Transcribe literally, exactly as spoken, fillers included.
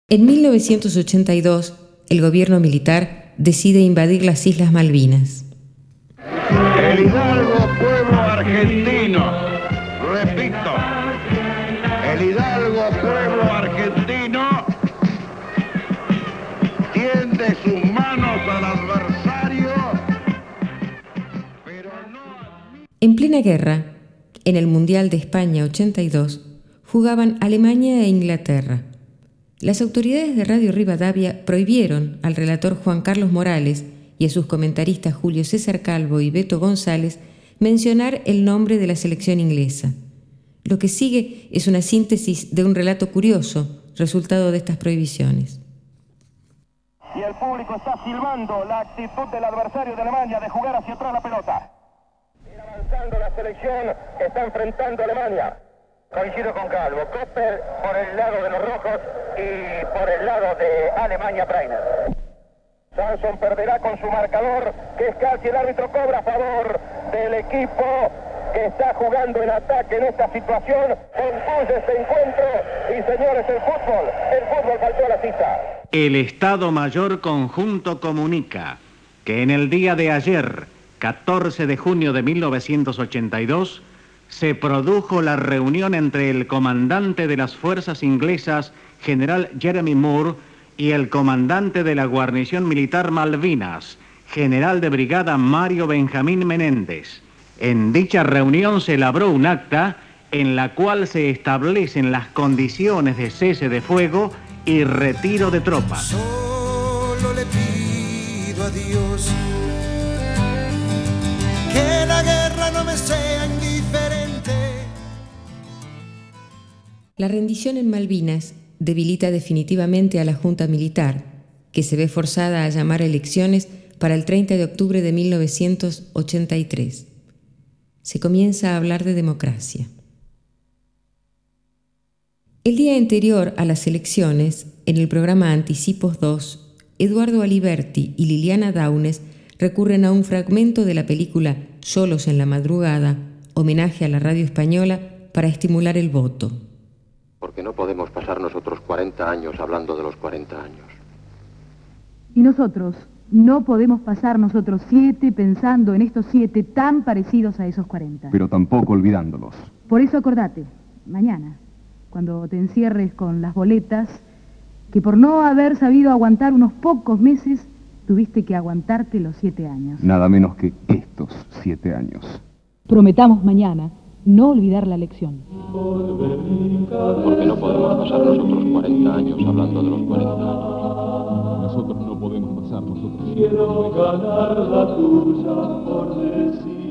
En mil novecientos ochenta y dos, el gobierno militar decide invadir las Islas Malvinas. El Hidalgo pueblo argentino, repito, el Hidalgo pueblo argentino tiende sus manos al adversario, pero no... En plena guerra, en el Mundial de España ochenta y dos, jugaban Alemania e Inglaterra. Las autoridades de Radio Rivadavia prohibieron al relator Juan Carlos Morales y a sus comentaristas Julio César Calvo y Beto González mencionar el nombre de la selección inglesa. Lo que sigue es una síntesis de un relato curioso, resultado de estas prohibiciones. Y el público está silbando la actitud del adversario de Alemania de jugar hacia atrás la pelota. Ir avanzando la selección que está enfrentando a Alemania. Coincido con Calvo, Koppel por el lado de los rojos y por el lado de Alemania Breiner. Samson perderá con su marcador, que es casi el árbitro cobra a favor del equipo que está jugando en ataque en esta situación. Concluye este encuentro y señores, el fútbol, el fútbol faltó a la cita. El Estado Mayor Conjunto comunica que en el día de ayer, catorce de junio de mil novecientos ochenta y dos, se produjo la reunión entre el comandante de las fuerzas inglesas, general Jeremy Moore, y el comandante de la guarnición militar Malvinas, general de brigada Mario Benjamín Menéndez. En dicha reunión se elaboró un acta en la cual se establecen las condiciones de cese de fuego y retiro de tropas. Solo le pido a Dios que la guerra no me sea indiferente. La rendición en Malvinas debilita definitivamente a la Junta Militar, que se ve forzada a llamar a elecciones para el treinta de octubre de mil novecientos ochenta y tres. Se comienza a hablar de democracia. El día anterior a las elecciones, en el programa Anticipos dos, Eduardo Aliberti y Liliana Daunes recurren a un fragmento de la película Solos en la madrugada, homenaje a la radio española, para estimular el voto. Porque no podemos pasar nosotros cuarenta años hablando de los cuarenta años. Y nosotros no podemos pasar nosotros siete pensando en estos siete tan parecidos a esos cuarenta. Pero tampoco olvidándolos. Por eso acordate, mañana, cuando te encierres con las boletas, que por no haber sabido aguantar unos pocos meses, tuviste que aguantarte los siete años. Nada menos que estos siete años. Prometamos mañana no olvidar la lección. Porque no podemos pasar nosotros cuarenta años hablando de los cuarenta años. Nosotros no podemos pasar nosotros. Quiero ganar la tuya por decir.